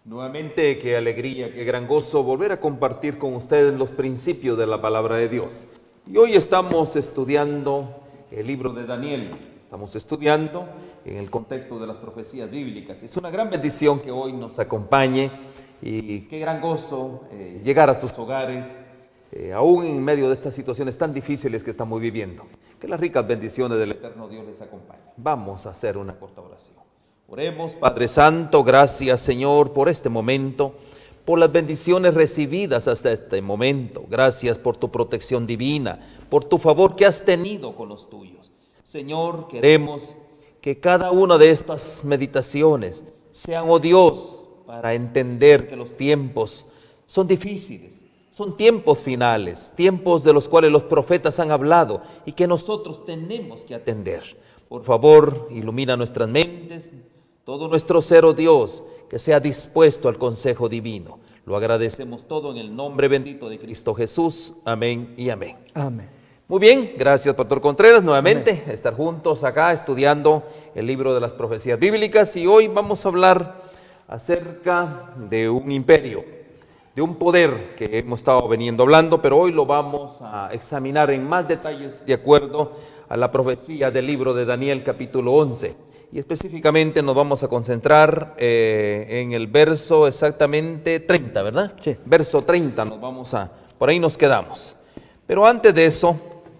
Nuevamente, qué alegría, qué gran gozo volver a compartir con ustedes los principios de la palabra de Dios. Y hoy estamos estudiando el libro de Daniel. Estamos estudiando en el contexto de las profecías bíblicas. Es una gran bendición que hoy nos acompañe y qué gran gozo llegar a sus hogares, aún en medio de estas situaciones tan difíciles que estamos viviendo. Que las ricas bendiciones del eterno Dios les acompañen. Vamos a hacer una corta oración. Oremos. Padre Santo, gracias Señor por este momento, por las bendiciones recibidas hasta este momento. Gracias por tu protección divina, por tu favor que has tenido con los tuyos. Señor, queremos que cada una de estas meditaciones sean, oh Dios, para entender que los tiempos son difíciles, son tiempos finales, tiempos de los cuales los profetas han hablado y que nosotros tenemos que atender. Por favor, ilumina nuestras mentes, todo nuestro ser, oh Dios, que sea dispuesto al consejo divino. Lo agradecemos todo en el nombre bendito de Cristo Jesús. Amén y amén. Amén. Muy bien, gracias Pastor Contreras, nuevamente estar juntos acá estudiando el libro de las profecías bíblicas, y hoy vamos a hablar acerca de un imperio, de un poder que hemos estado veniendo hablando, pero hoy lo vamos a examinar en más detalles de acuerdo a la profecía del libro de Daniel capítulo 11. Y específicamente nos vamos a concentrar en el verso exactamente 30, ¿verdad? Sí. Verso 30, por ahí nos quedamos. Pero antes de eso,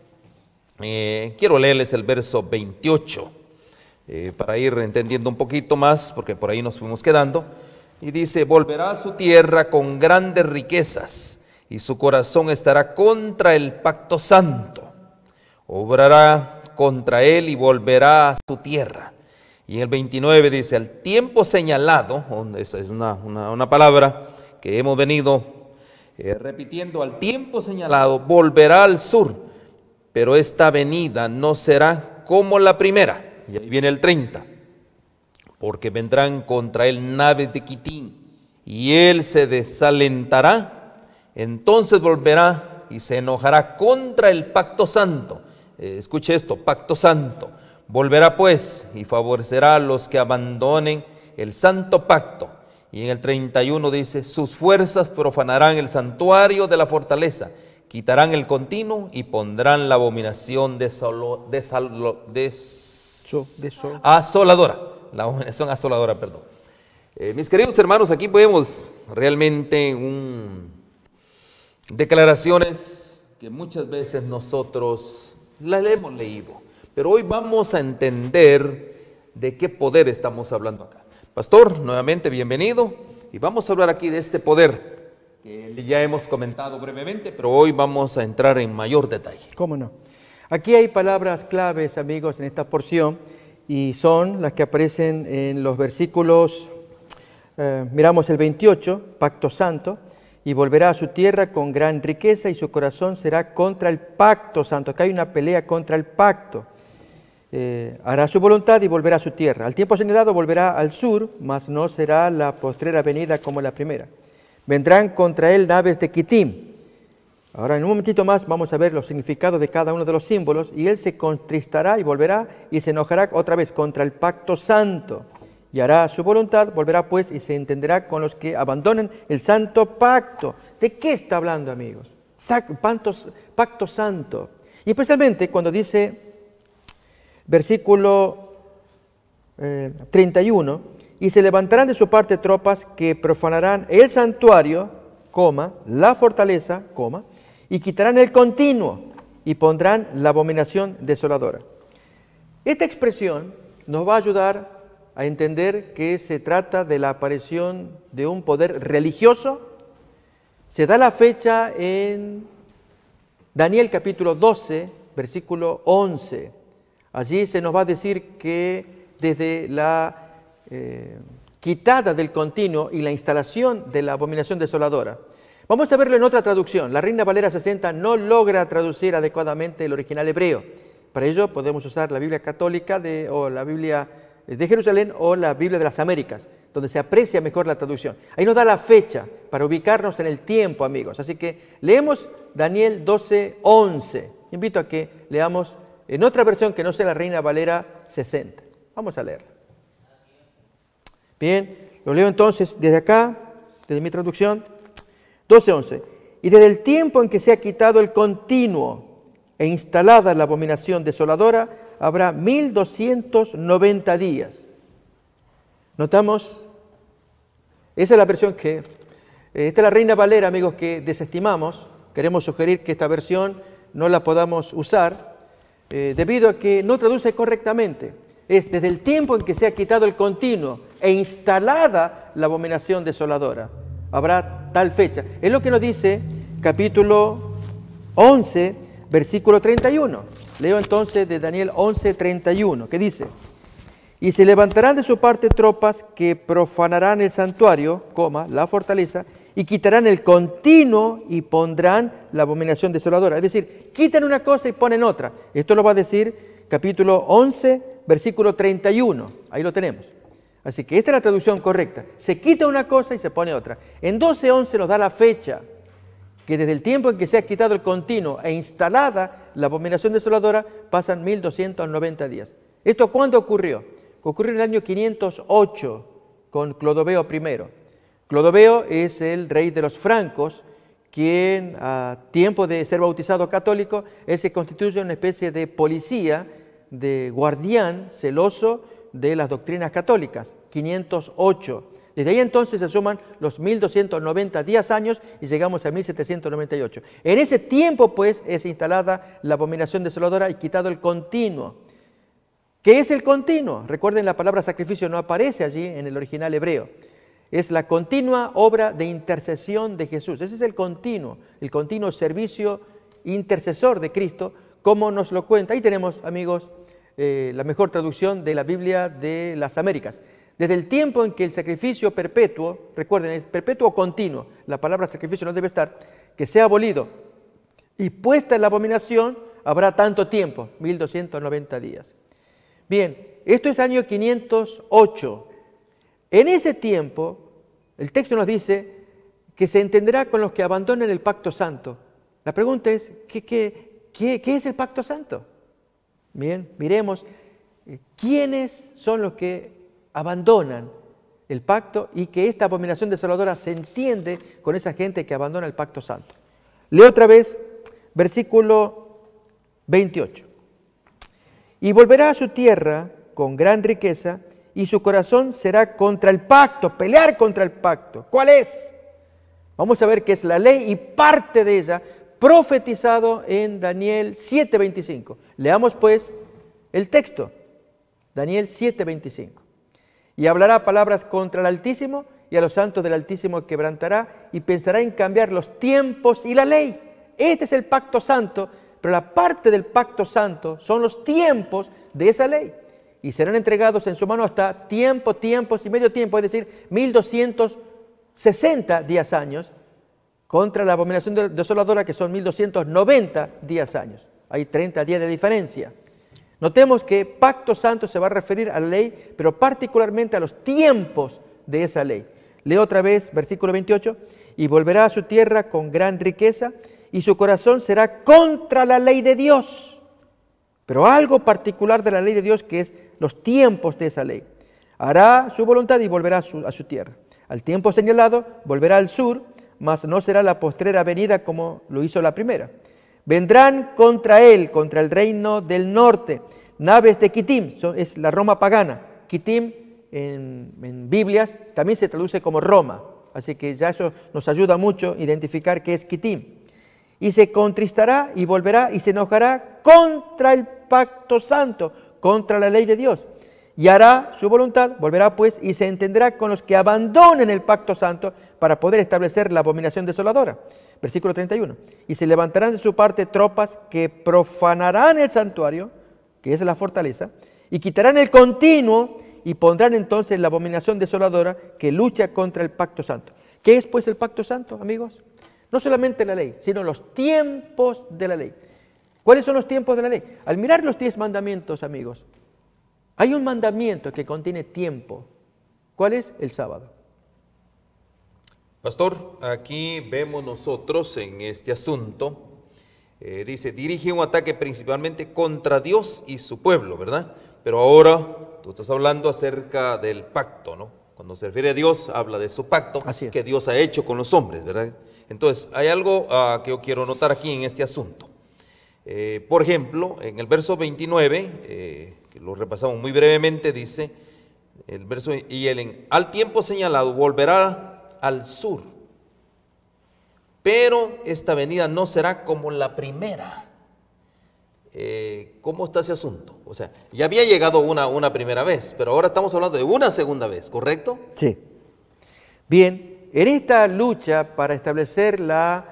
quiero leerles el verso 28, para ir entendiendo un poquito más, porque por ahí nos fuimos quedando. Y dice: volverá a su tierra con grandes riquezas, y su corazón estará contra el pacto santo. Obrará contra él y volverá a su tierra. Y en el 29 dice: al tiempo señalado, esa es una palabra que hemos venido repitiendo, al tiempo señalado volverá al sur, pero esta venida no será como la primera. Y ahí viene el 30, porque vendrán contra él naves de Quitín, y él se desalentará, entonces volverá y se enojará contra el pacto santo. Escuche esto, pacto santo. Volverá pues y favorecerá a los que abandonen el santo pacto. Y en el 31 dice: sus fuerzas profanarán el santuario de la fortaleza, quitarán el continuo y pondrán la abominación asoladora. La abominación asoladora, perdón. Mis queridos hermanos, aquí vemos realmente declaraciones que muchas veces nosotros las hemos leído. Pero hoy vamos a entender de qué poder estamos hablando acá. Pastor, nuevamente bienvenido, y vamos a hablar aquí de este poder que ya hemos comentado brevemente, pero hoy vamos a entrar en mayor detalle. ¿Cómo no? Aquí hay palabras claves, amigos, en esta porción, y son las que aparecen en los versículos, miramos el 28, pacto santo, y volverá a su tierra con gran riqueza, y su corazón será contra el pacto santo. Acá hay una pelea contra el pacto. Hará su voluntad y volverá a su tierra. Al tiempo señalado volverá al sur, mas no será la postrera venida como la primera. Vendrán contra él naves de Quitim. Ahora, en un momentito más vamos a ver los significados de cada uno de los símbolos, y él se contristará y volverá y se enojará otra vez contra el pacto santo. Y hará su voluntad, volverá pues y se entenderá con los que abandonen el santo pacto. ¿De qué está hablando, amigos? Pacto santo. Y especialmente cuando dice, versículo 31, y se levantarán de su parte tropas que profanarán el santuario, la fortaleza, y quitarán el continuo y pondrán la abominación desoladora. Esta expresión nos va a ayudar a entender que se trata de la aparición de un poder religioso. Se da la fecha en Daniel capítulo 12, versículo 11. Allí se nos va a decir que desde la quitada del continuo y la instalación de la abominación desoladora. Vamos a verlo en otra traducción. La Reina Valera 60 no logra traducir adecuadamente el original hebreo. Para ello podemos usar la Biblia católica o la Biblia de Jerusalén o la Biblia de las Américas, donde se aprecia mejor la traducción. Ahí nos da la fecha para ubicarnos en el tiempo, amigos. Así que leemos Daniel 12, 11. Invito a que leamos en otra versión que no sea la Reina Valera 60. Vamos a leer. Bien, Lo leo entonces desde acá, desde mi traducción, 12:11. Y desde el tiempo en que se ha quitado el continuo e instalada la abominación desoladora, habrá 1290 días. ¿Notamos? Esa es la versión esta es la Reina Valera, amigos, que desestimamos. Queremos sugerir que esta versión no la podamos usar debido a que no traduce correctamente. Es desde el tiempo en que se ha quitado el continuo e instalada la abominación desoladora. Habrá tal fecha. Es lo que nos dice capítulo 11, versículo 31. Leo entonces de Daniel 11, 31, que dice: y se levantarán de su parte tropas que profanarán el santuario, la fortaleza, y quitarán el continuo y pondrán la abominación desoladora. Es decir, quitan una cosa y ponen otra. Esto lo va a decir capítulo 11, versículo 31. Ahí lo tenemos. Así que esta es la traducción correcta. Se quita una cosa y se pone otra. En 12:11 nos da la fecha, que desde el tiempo en que se ha quitado el continuo e instalada la abominación desoladora, pasan 1290 días. ¿Esto cuándo ocurrió? Ocurrió en el año 508 con Clodoveo I. Clodoveo es el rey de los francos, quien a tiempo de ser bautizado católico, él se constituye una especie de policía, de guardián celoso de las doctrinas católicas, 508. Desde ahí entonces se suman los 1290 años y llegamos a 1798. En ese tiempo, pues, es instalada la abominación desoladora y quitado el continuo. ¿Qué es el continuo? Recuerden, la palabra sacrificio no aparece allí en el original hebreo. Es la continua obra de intercesión de Jesús. Ese es el continuo servicio intercesor de Cristo, como nos lo cuenta. Ahí tenemos, amigos, la mejor traducción de la Biblia de las Américas. Desde el tiempo en que el sacrificio perpetuo, recuerden, el perpetuo o continuo, la palabra sacrificio no debe estar, que sea abolido y puesta en la abominación, habrá tanto tiempo, 1290 días. Bien, esto es año 508. En ese tiempo, el texto nos dice que se entenderá con los que abandonen el pacto santo. La pregunta es, ¿qué es el pacto santo? Bien, miremos quiénes son los que abandonan el pacto y que esta abominación desoladora se entiende con esa gente que abandona el pacto santo. Leo otra vez, versículo 28. Y volverá a su tierra con gran riqueza, y su corazón será contra el pacto, pelear contra el pacto. ¿Cuál es? Vamos a ver qué es la ley y parte de ella, profetizado en Daniel 7:25. Leamos pues el texto, Daniel 7:25. Y hablará palabras contra el Altísimo, y a los santos del Altísimo quebrantará, y pensará en cambiar los tiempos y la ley. Este es el pacto santo, pero la parte del pacto santo son los tiempos de esa ley. Y serán entregados en su mano hasta tiempos y medio tiempo, es decir, 1260 años, contra la abominación desoladora, que son 1290 años. Hay 30 días de diferencia. Notemos que pacto santo se va a referir a la ley, pero particularmente a los tiempos de esa ley. Leo otra vez, versículo 28. Y volverá a su tierra con gran riqueza, y su corazón será contra la ley de Dios. Pero algo particular de la ley de Dios, que es los tiempos de esa ley. Hará su voluntad y volverá a su tierra. Al tiempo señalado volverá al sur, mas no será la postrera venida como lo hizo la primera. Vendrán contra él, contra el reino del norte, naves de Kitim, es la Roma pagana. Kitim en Biblias también se traduce como Roma, así que ya eso nos ayuda mucho a identificar qué es Kitim. Y se contristará y volverá y se enojará contra el pacto santo, contra la ley de Dios. Y hará su voluntad, volverá pues y se entenderá con los que abandonen el pacto santo para poder establecer la abominación desoladora. Versículo 31. Y se levantarán de su parte tropas que profanarán el santuario, que es la fortaleza, y quitarán el continuo y pondrán entonces la abominación desoladora que lucha contra el pacto santo. ¿Qué es pues el pacto santo, amigos? No solamente la ley, sino los tiempos de la ley. ¿Cuáles son los tiempos de la ley? Al mirar los 10 mandamientos, amigos, hay un mandamiento que contiene tiempo. ¿Cuál es? El sábado. Pastor, aquí vemos nosotros en este asunto, dice, dirige un ataque principalmente contra Dios y su pueblo, ¿verdad? Pero ahora tú estás hablando acerca del pacto, ¿no? cuando se refiere a Dios, habla de su pacto Así es. que Dios ha hecho con los hombres, ¿verdad? Entonces, hay algo que yo quiero notar aquí en este asunto. Por ejemplo, en el verso 29, que lo repasamos muy brevemente, dice el verso, y él al tiempo señalado volverá al sur, pero esta venida no será como la primera. ¿Cómo está ese asunto? O sea, ya había llegado una primera vez, pero ahora estamos hablando de una segunda vez, ¿correcto? Sí. Bien, en esta lucha para establecer la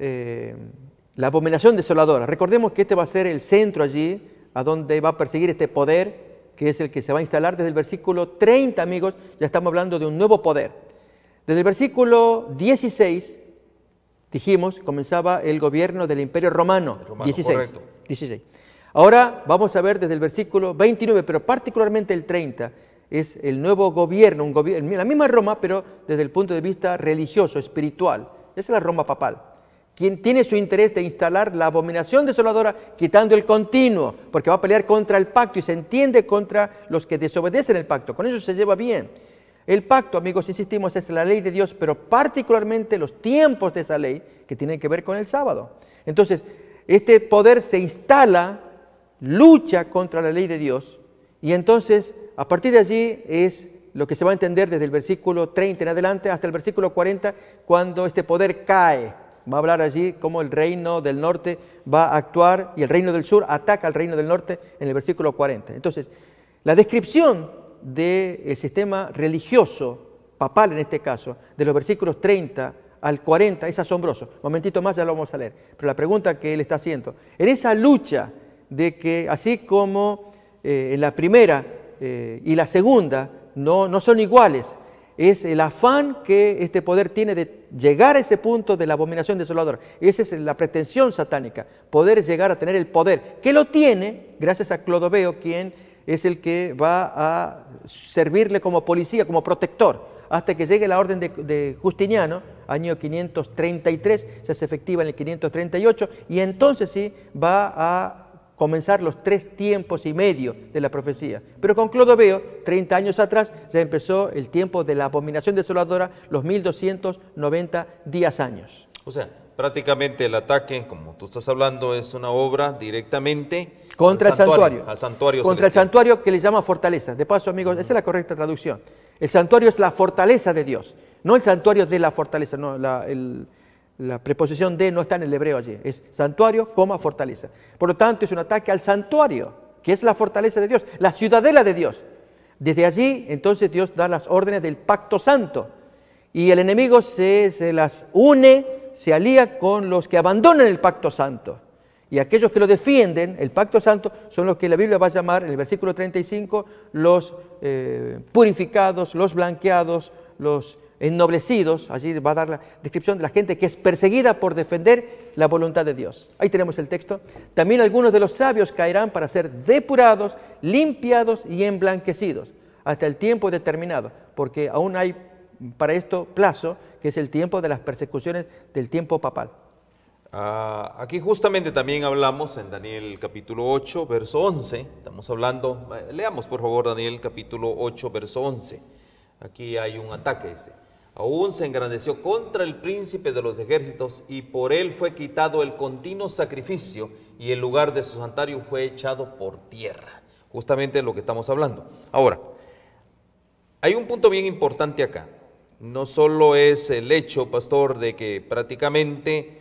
abominación desoladora, recordemos que este va a ser el centro allí, a donde va a perseguir este poder, que es el que se va a instalar desde el versículo 30, amigos, ya estamos hablando de un nuevo poder. Desde el versículo 16, dijimos, comenzaba el gobierno del Imperio Romano, 16. Correcto. 16. Ahora vamos a ver desde el versículo 29, pero particularmente el 30, es el nuevo gobierno, la misma Roma, pero desde el punto de vista religioso, espiritual. Esa es la Roma papal, quien tiene su interés de instalar la abominación desoladora, quitando el continuo, porque va a pelear contra el pacto y se entiende contra los que desobedecen el pacto. Con eso se lleva bien. El pacto, amigos, insistimos, es la ley de Dios, pero particularmente los tiempos de esa ley que tienen que ver con el sábado. Entonces, este poder se instala, lucha contra la ley de Dios, y entonces, a partir de allí es lo que se va a entender desde el versículo 30 en adelante hasta el versículo 40, cuando este poder cae. Va a hablar allí cómo el reino del norte va a actuar y el reino del sur ataca al reino del norte en el versículo 40. Entonces, la descripción del sistema religioso, papal en este caso, de los versículos 30 al 40 es asombroso. Un momentito más ya lo vamos a leer. Pero la pregunta que él está haciendo, en esa lucha de que así como en la primera y la segunda no son iguales, es el afán que este poder tiene de llegar a ese punto de la abominación desoladora. Esa es la pretensión satánica, poder llegar a tener el poder, que lo tiene gracias a Clodoveo, quien es el que va a servirle como policía, como protector, hasta que llegue la orden de Justiniano, año 533, se hace efectiva en el 538, y entonces sí va a comenzar los 3 tiempos y medio de la profecía. Pero con Clodoveo, 30 años atrás, ya empezó el tiempo de la abominación desoladora, los 1290 días años. O sea, prácticamente el ataque, como tú estás hablando, es una obra directamente contra el santuario. Al santuario contra celestial. El santuario que le llama fortaleza. De paso, amigos, esa es la correcta traducción. El santuario es la fortaleza de Dios, no el santuario de la fortaleza, no, la preposición de no está en el hebreo allí, es santuario, fortaleza. Por lo tanto, es un ataque al santuario, que es la fortaleza de Dios, la ciudadela de Dios. Desde allí, entonces, Dios da las órdenes del pacto santo, y el enemigo se las une, se alía con los que abandonan el pacto santo. Y aquellos que lo defienden, el pacto santo, son los que la Biblia va a llamar, en el versículo 35, los purificados, los blanqueados, los ennoblecidos. Allí va a dar la descripción de la gente que es perseguida por defender la voluntad de Dios. Ahí tenemos el texto. También algunos de los sabios caerán para ser depurados, limpiados y emblanquecidos, hasta el tiempo determinado, porque aún hay para esto plazo, que es el tiempo de las persecuciones del tiempo papal. Aquí justamente también hablamos en Daniel capítulo 8, verso 11, estamos hablando, leamos por favor Daniel capítulo 8, verso 11, aquí hay un ataque, dice, aún se engrandeció contra el príncipe de los ejércitos y por él fue quitado el continuo sacrificio y el lugar de su santuario fue echado por tierra, justamente lo que estamos hablando. Ahora, hay un punto bien importante acá, no solo es el hecho, pastor, de que prácticamente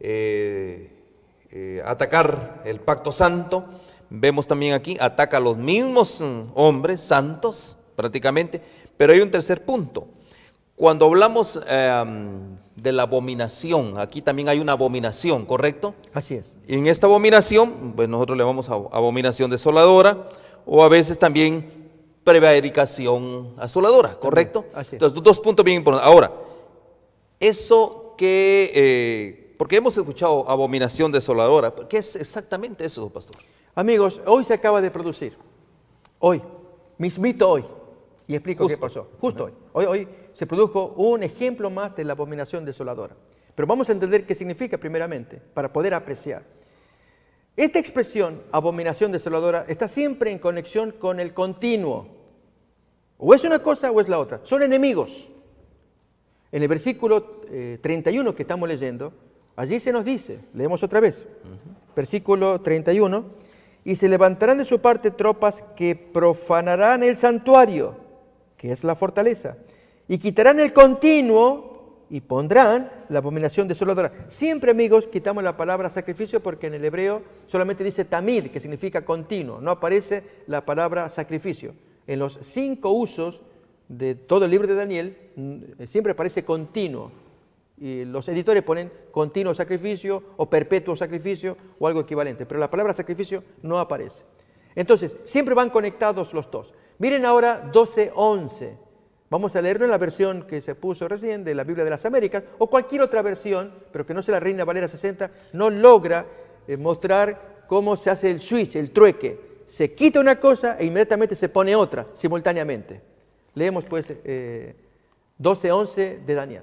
atacar el pacto santo, vemos también aquí, ataca a los mismos hombres santos prácticamente, pero hay un tercer punto. Cuando hablamos de la abominación, aquí también hay una abominación, ¿correcto? Así es. Y en esta abominación, pues nosotros le llamamos abominación desoladora, o a veces también prevaricación asoladora, ¿correcto? Así es. Entonces, 2 puntos bien importantes. Ahora, eso que... porque hemos escuchado abominación desoladora. ¿Qué es exactamente eso, pastor? Amigos, hoy se acaba de producir. Hoy, mismito hoy. Y explico qué pasó. Justo hoy se produjo un ejemplo más de la abominación desoladora. Pero vamos a entender qué significa primeramente, para poder apreciar. Esta expresión, abominación desoladora, está siempre en conexión con el continuo. O es una cosa o es la otra. Son enemigos. En el versículo 31 que estamos leyendo, allí se nos dice, leemos otra vez, versículo 31, y se levantarán de su parte tropas que profanarán el santuario, que es la fortaleza, y quitarán el continuo y pondrán la abominación desoladora. Siempre, amigos, quitamos la palabra sacrificio porque en el hebreo solamente dice tamid, que significa continuo, no aparece la palabra sacrificio. En los 5 usos de todo el libro de Daniel siempre aparece continuo. Y los editores ponen continuo sacrificio o perpetuo sacrificio o algo equivalente, pero la palabra sacrificio no aparece. Entonces, siempre van conectados los dos. Miren ahora 12:11. Vamos a leerlo en la versión que se puso recién de la Biblia de las Américas o cualquier otra versión, pero que no sea la Reina Valera 60, no logra mostrar cómo se hace el switch, el trueque. Se quita una cosa e inmediatamente se pone otra simultáneamente. Leemos pues 12:11 de Daniel.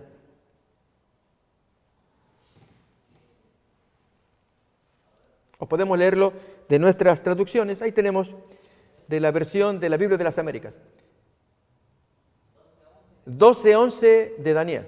O podemos leerlo de nuestras traducciones. Ahí tenemos de la versión de la Biblia de las Américas. 12:11 de Daniel.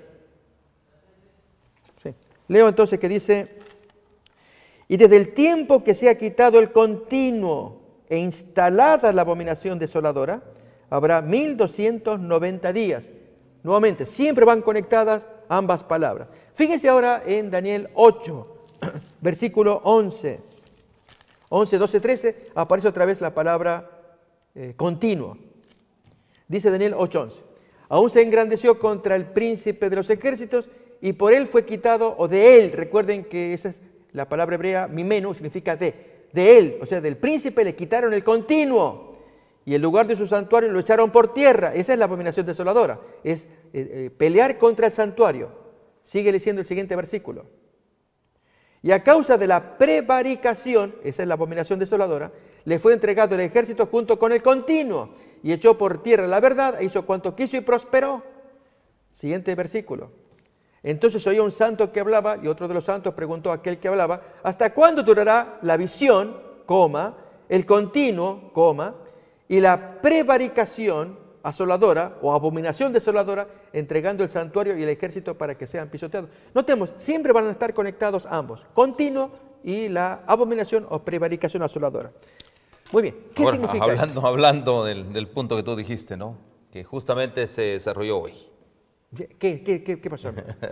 Sí. Leo entonces que dice, y desde el tiempo que se ha quitado el continuo e instalada la abominación desoladora, habrá 1290 días. Nuevamente, siempre van conectadas ambas palabras. Fíjense ahora en Daniel 8, versículo 11. 11, 12, 13, aparece otra vez la palabra continuo. Dice Daniel 8:11. Aún se engrandeció contra el príncipe de los ejércitos y por él fue quitado, o de él, recuerden que esa es la palabra hebrea, mimenu, significa de él, o sea, del príncipe le quitaron el continuo y el lugar de su santuario lo echaron por tierra. Esa es la abominación desoladora, es pelear contra el santuario. Sigue leyendo el siguiente versículo. Y a causa de la prevaricación, esa es la abominación desoladora, le fue entregado el ejército junto con el continuo, y echó por tierra la verdad, e hizo cuanto quiso y prosperó. Siguiente versículo. Entonces oía un santo que hablaba, y otro de los santos preguntó a aquel que hablaba, ¿hasta cuándo durará la visión, coma, el continuo, coma, y la prevaricación asoladora o abominación desoladora, entregando el santuario y el ejército para que sean pisoteados? Notemos, siempre van a estar conectados ambos, continuo y la abominación o prevaricación asoladora. Muy bien, ¿qué ahora, significa hablando del punto que tú dijiste, ¿no? Que justamente se desarrolló hoy. ¿Qué pasó?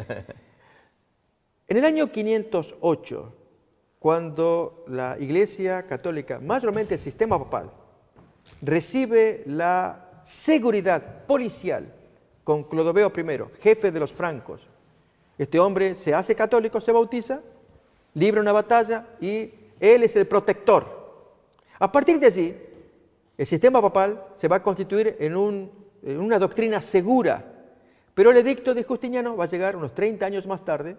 En el año 508, cuando la Iglesia Católica, mayormente el sistema papal, recibe la seguridad policial con Clodoveo I, jefe de los francos. Este hombre se hace católico, se bautiza, libra una batalla y él es el protector. A partir de allí, el sistema papal se va a constituir en una doctrina segura, pero el edicto de Justiniano va a llegar unos 30 años más tarde,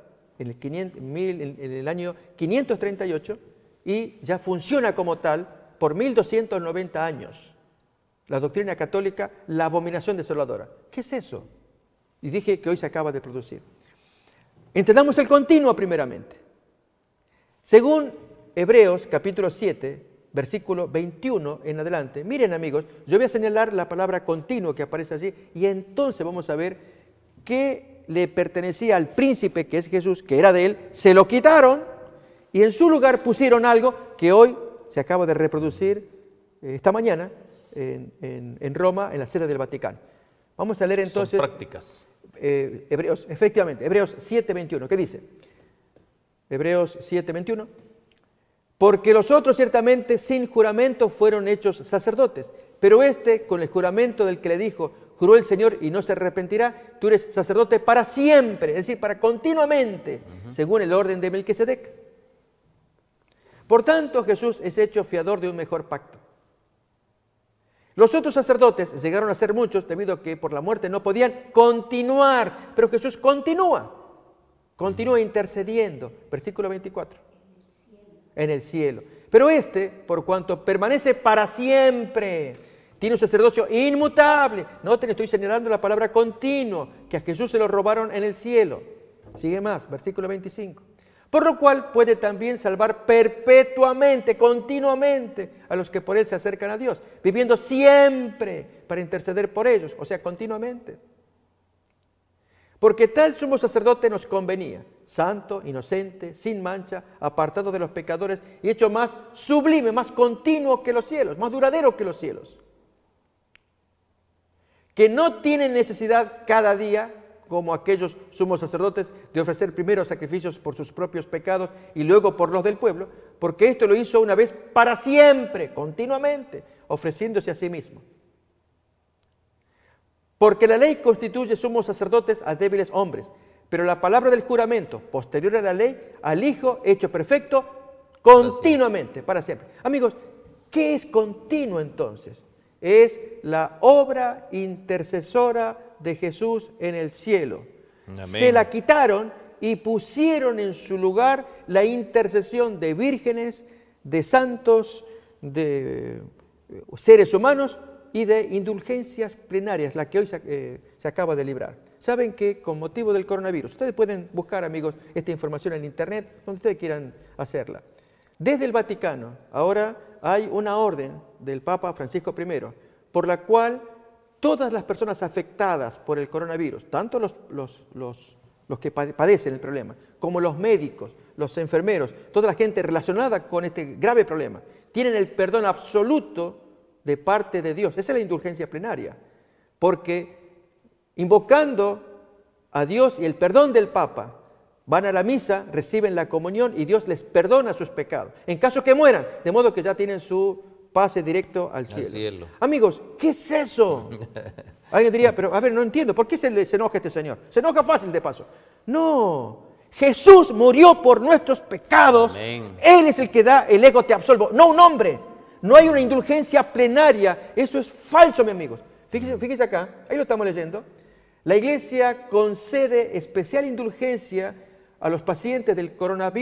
en el año 538, y ya funciona como tal por 1290 años. La doctrina católica, la abominación desoladora. ¿Qué es eso? Y dije que hoy se acaba de producir. Entendamos el continuo primeramente. Según Hebreos capítulo 7, versículo 21 en adelante, miren amigos, yo voy a señalar la palabra continuo que aparece allí y entonces vamos a ver que le pertenecía al príncipe que es Jesús, que era de él, se lo quitaron y en su lugar pusieron algo que hoy se acaba de reproducir esta mañana en Roma, en la sede del Vaticano. Vamos a leer entonces... Son prácticas. Hebreos 7:21, ¿qué dice? Hebreos 7:21. Porque los otros ciertamente sin juramento fueron hechos sacerdotes, pero este con el juramento del que le dijo, juró el Señor y no se arrepentirá, tú eres sacerdote para siempre, es decir, para continuamente, según el orden de Melquisedec. Por tanto, Jesús es hecho fiador de un mejor pacto. Los otros sacerdotes llegaron a ser muchos debido a que por la muerte no podían continuar, pero Jesús continúa intercediendo. Versículo 24. En el cielo. Pero este, por cuanto permanece para siempre, tiene un sacerdocio inmutable. Noten, estoy señalando la palabra continuo, que a Jesús se lo robaron en el cielo. Sigue más, versículo 25. por lo cual puede también salvar perpetuamente, continuamente, a los que por él se acercan a Dios, viviendo siempre para interceder por ellos, o sea, continuamente. Porque tal sumo sacerdote nos convenía, santo, inocente, sin mancha, apartado de los pecadores y hecho más sublime, más continuo que los cielos, más duradero que los cielos. Que no tiene necesidad cada día, como aquellos sumos sacerdotes, de ofrecer primero sacrificios por sus propios pecados y luego por los del pueblo, porque esto lo hizo una vez para siempre, continuamente, ofreciéndose a sí mismo. Porque la ley constituye sumos sacerdotes a débiles hombres, pero la palabra del juramento, posterior a la ley, al Hijo hecho perfecto, continuamente, para siempre. Amigos, ¿qué es continuo entonces? Es la obra intercesora de Jesús en el cielo. Amén. Se la quitaron y pusieron en su lugar la intercesión de vírgenes, de santos, de seres humanos y de indulgencias plenarias, la que hoy se acaba de librar. Saben que con motivo del coronavirus, ustedes pueden buscar, amigos, esta información en internet, donde ustedes quieran hacerla. Desde el Vaticano, ahora hay una orden del Papa Francisco I, por la cual todas las personas afectadas por el coronavirus, tanto los que padecen el problema, como los médicos, los enfermeros, toda la gente relacionada con este grave problema, tienen el perdón absoluto de parte de Dios. Esa es la indulgencia plenaria, porque invocando a Dios y el perdón del Papa, van a la misa, reciben la comunión y Dios les perdona sus pecados, en caso que mueran, de modo que ya tienen su pase directo al cielo. Amigos, ¿qué es eso? Alguien diría, pero a ver, no entiendo, ¿por qué se enoja este señor? Se enoja fácil de paso. No, Jesús murió por nuestros pecados. Amén. Él es el que da el ego te absolvo, no un hombre. No hay una indulgencia plenaria. Eso es falso, mis amigos. Fíjense acá, ahí lo estamos leyendo. La Iglesia concede especial indulgencia a los pacientes del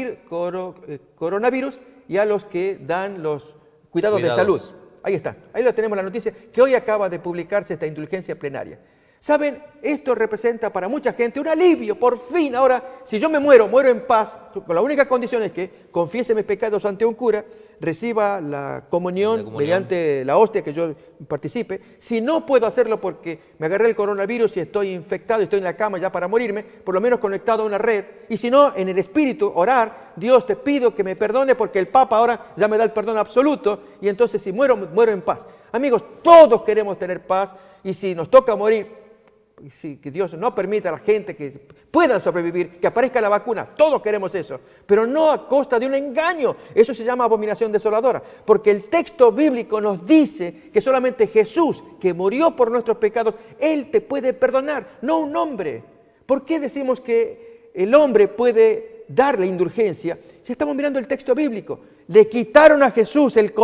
coronavirus y a los que dan los cuidados de salud. Ahí está, ahí lo tenemos la noticia, que hoy acaba de publicarse esta indulgencia plenaria. ¿Saben? Esto representa para mucha gente un alivio, por fin. Ahora, si yo me muero en paz, con la única condición es que confiese mis pecados ante un cura, reciba la comunión mediante la hostia que yo participe. Si no puedo hacerlo porque me agarré el coronavirus y estoy infectado, estoy en la cama ya para morirme, por lo menos conectado a una red. Y si no, en el espíritu, orar, Dios te pido que me perdone porque el Papa ahora ya me da el perdón absoluto y entonces si muero, muero en paz. Amigos, todos queremos tener paz y si nos toca morir, sí, que Dios no permita a la gente que puedan sobrevivir, que aparezca la vacuna, todos queremos eso, pero no a costa de un engaño. Eso se llama abominación desoladora, porque el texto bíblico nos dice que solamente Jesús, que murió por nuestros pecados, Él te puede perdonar, no un hombre. ¿Por qué decimos que el hombre puede dar la indulgencia? Si estamos mirando el texto bíblico, le quitaron a Jesús la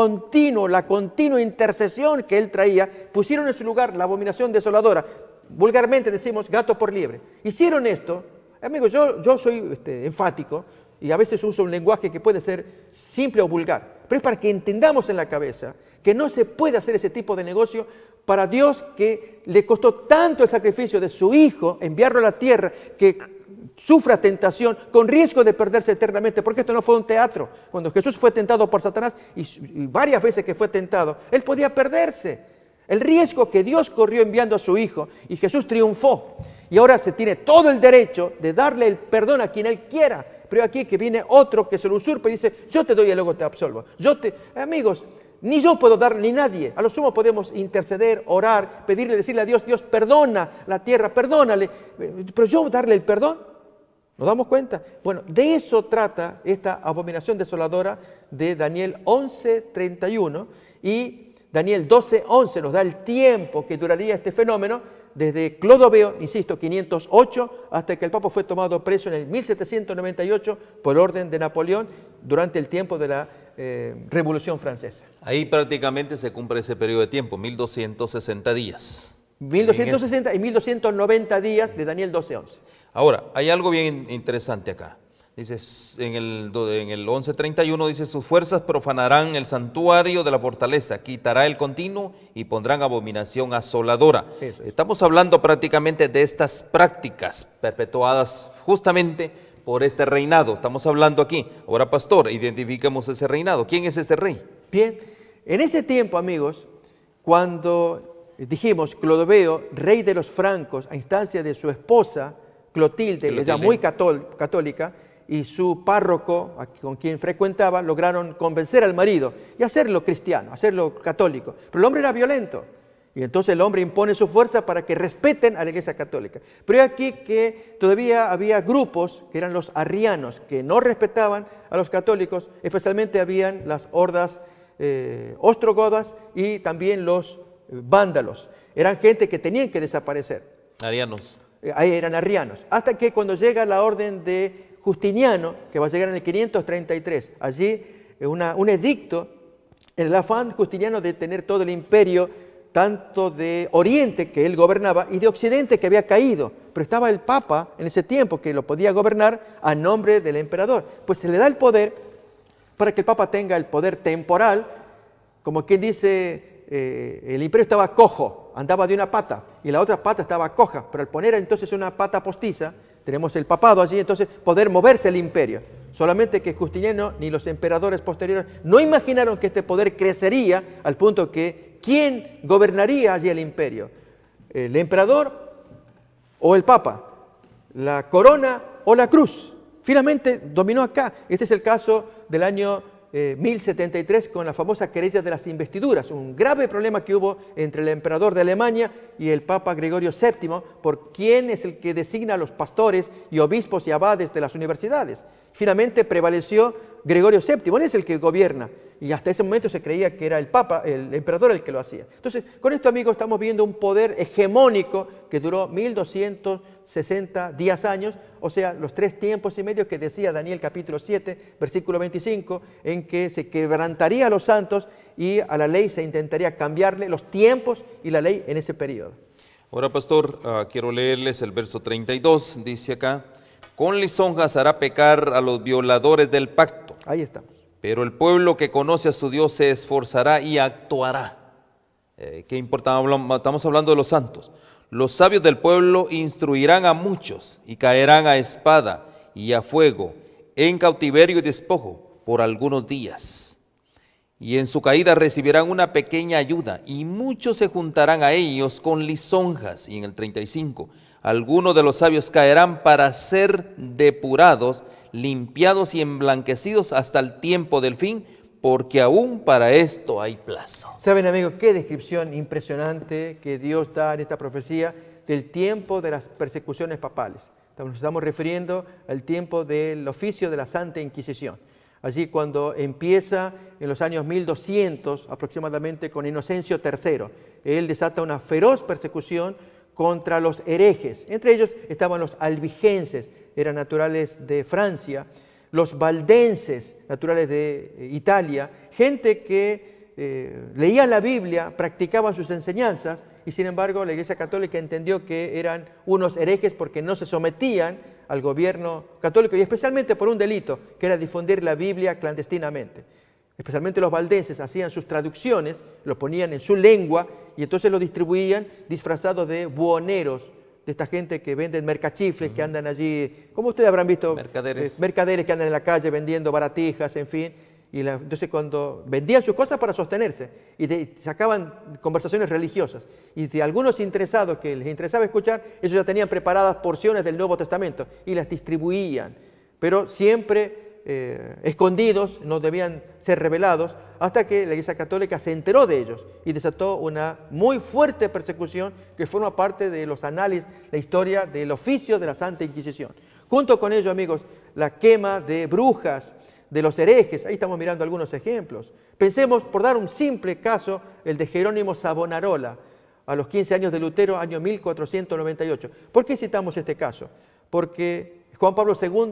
continua intercesión que Él traía, pusieron en su lugar la abominación desoladora. Vulgarmente decimos gato por liebre. Hicieron esto, amigos, yo soy enfático y a veces uso un lenguaje que puede ser simple o vulgar, pero es para que entendamos en la cabeza que no se puede hacer ese tipo de negocio para Dios, que le costó tanto el sacrificio de su Hijo, enviarlo a la tierra, que sufra tentación con riesgo de perderse eternamente, porque esto no fue un teatro. Cuando Jesús fue tentado por Satanás y varias veces que fue tentado, Él podía perderse. El riesgo que Dios corrió enviando a su Hijo y Jesús triunfó. Y ahora se tiene todo el derecho de darle el perdón a quien Él quiera. Pero aquí que viene otro que se lo usurpa y dice, yo te doy y luego te absolvo. Amigos, ni yo puedo dar ni nadie. A lo sumo podemos interceder, orar, pedirle, decirle a Dios, Dios perdona la tierra, perdónale. Pero yo darle el perdón, ¿nos damos cuenta? Bueno, de eso trata esta abominación desoladora de Daniel 11:31 y Daniel 12:11 nos da el tiempo que duraría este fenómeno desde Clodoveo, insisto, 508, hasta que el Papa fue tomado preso en el 1798 por orden de Napoleón durante el tiempo de la Revolución Francesa. Ahí prácticamente se cumple ese periodo de tiempo, 1260 días. 1260 y 1290 días de Daniel 12:11. Ahora, hay algo bien interesante acá. Dice, en el 11:31 dice, sus fuerzas profanarán el santuario de la fortaleza, quitará el continuo y pondrán abominación asoladora. Estamos hablando prácticamente de estas prácticas perpetuadas justamente por este reinado. Estamos hablando aquí. Ahora, pastor, identificamos ese reinado. ¿Quién es este rey? Bien, en ese tiempo, amigos, cuando dijimos Clodoveo, rey de los francos, a instancia de su esposa Clotilde, ella muy católica, y su párroco, con quien frecuentaba, lograron convencer al marido y hacerlo cristiano, hacerlo católico. Pero el hombre era violento. Y entonces el hombre impone su fuerza para que respeten a la Iglesia Católica. Pero hay aquí que todavía había grupos, que eran los arrianos, que no respetaban a los católicos, especialmente habían las hordas ostrogodas y también los vándalos. Eran gente que tenían que desaparecer. Arianos. Ahí eran arrianos. Hasta que cuando llega la orden de Justiniano, que va a llegar en el 533, allí un edicto, en el afán justiniano de tener todo el imperio, tanto de Oriente, que él gobernaba, y de Occidente, que había caído. Pero estaba el Papa en ese tiempo, que lo podía gobernar a nombre del emperador. Pues se le da el poder para que el Papa tenga el poder temporal, como quien dice, el imperio estaba cojo, andaba de una pata, y la otra pata estaba coja, pero al poner entonces una pata postiza, tenemos el papado allí, entonces poder moverse el imperio. Solamente que Justiniano ni los emperadores posteriores no imaginaron que este poder crecería al punto que ¿quién gobernaría allí el imperio? ¿El emperador o el papa? ¿La corona o la cruz? Finalmente dominó acá. Este es el caso del año 1073 con la famosa querella de las investiduras, un grave problema que hubo entre el emperador de Alemania y el Papa Gregorio VII por quién es el que designa a los pastores y obispos y abades de las universidades. Finalmente prevaleció Gregorio VII, él es el que gobierna, y hasta ese momento se creía que era el Papa, el emperador, el que lo hacía. Entonces, con esto, amigos, estamos viendo un poder hegemónico que duró 1260 años, o sea, los 3 tiempos y medio que decía Daniel capítulo 7, versículo 25, en que se quebrantaría a los santos y a la ley se intentaría cambiarle los tiempos y la ley en ese periodo. Ahora, pastor, quiero leerles el verso 32, dice acá: con lisonjas hará pecar a los violadores del pacto. Ahí estamos. Pero el pueblo que conoce a su Dios se esforzará y actuará. ¿Qué importa? Estamos hablando de los santos. Los sabios del pueblo instruirán a muchos y caerán a espada y a fuego, en cautiverio y despojo por algunos días. Y en su caída recibirán una pequeña ayuda y muchos se juntarán a ellos con lisonjas. Y en el 35, algunos de los sabios caerán para ser depurados, limpiados y emblanquecidos hasta el tiempo del fin, porque aún para esto hay plazo. Saben, amigos, qué descripción impresionante que Dios da en esta profecía del tiempo de las persecuciones papales. Nos estamos refiriendo al tiempo del oficio de la Santa Inquisición. Allí cuando empieza en los años 1200 aproximadamente con Inocencio III, él desata una feroz persecución contra los herejes. Entre ellos estaban los albigenses, eran naturales de Francia, los valdenses, naturales de Italia, gente que leía la Biblia, practicaban sus enseñanzas y sin embargo la Iglesia Católica entendió que eran unos herejes porque no se sometían al gobierno católico y especialmente por un delito, que era difundir la Biblia clandestinamente. Especialmente los valdenses hacían sus traducciones, lo ponían en su lengua y entonces lo distribuían disfrazados de buhoneros, de esta gente que venden mercachifles, que andan allí, como ustedes habrán visto, mercaderes que andan en la calle vendiendo baratijas, en fin. Y entonces cuando vendían sus cosas para sostenerse y sacaban conversaciones religiosas y de algunos interesados que les interesaba escuchar, ellos ya tenían preparadas porciones del Nuevo Testamento y las distribuían, pero siempre escondidos, no debían ser revelados, hasta que la Iglesia Católica se enteró de ellos y desató una muy fuerte persecución que forma parte de los análisis, la historia del oficio de la Santa Inquisición. Junto con ello, amigos, la quema de brujas, de los herejes, ahí estamos mirando algunos ejemplos. Pensemos, por dar un simple caso, el de Jerónimo Savonarola, a los 15 años de Lutero, año 1498. ¿Por qué citamos este caso? Porque Juan Pablo II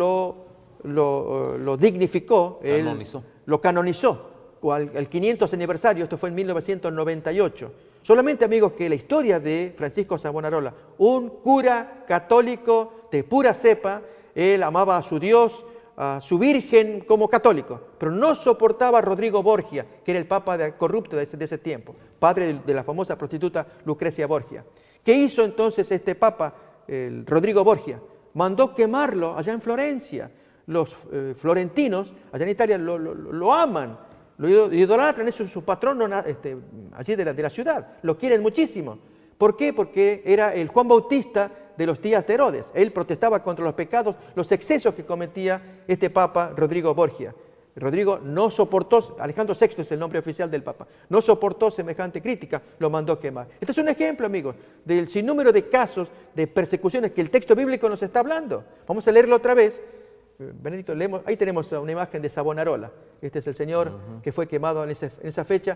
lo dignificó, lo canonizó al 500 aniversario, esto fue en 1998. Solamente, amigos, que la historia de Francisco Savonarola, un cura católico de pura cepa, él amaba a su Dios, a su Virgen como católico, pero no soportaba a Rodrigo Borgia, que era el papa corrupto de ese tiempo, padre de la famosa prostituta Lucrecia Borgia. ¿Qué hizo entonces este papa, Rodrigo Borgia? mandó quemarlo allá en Florencia. Los florentinos, allá en Italia, lo aman, lo idolatran, eso es su patrono allí de la ciudad, lo quieren muchísimo. ¿Por qué? Porque era el Juan Bautista de los días de Herodes. Él protestaba contra los pecados, los excesos que cometía este Papa Rodrigo Borgia. Rodrigo no soportó, Alejandro VI es el nombre oficial del Papa, no soportó semejante crítica, lo mandó quemar. Este es un ejemplo, amigos, del sinnúmero de casos de persecuciones que el texto bíblico nos está hablando. Vamos a leerlo otra vez. Benedicto, leemos, ahí tenemos una imagen de Savonarola. Este es el señor que fue quemado en esa fecha,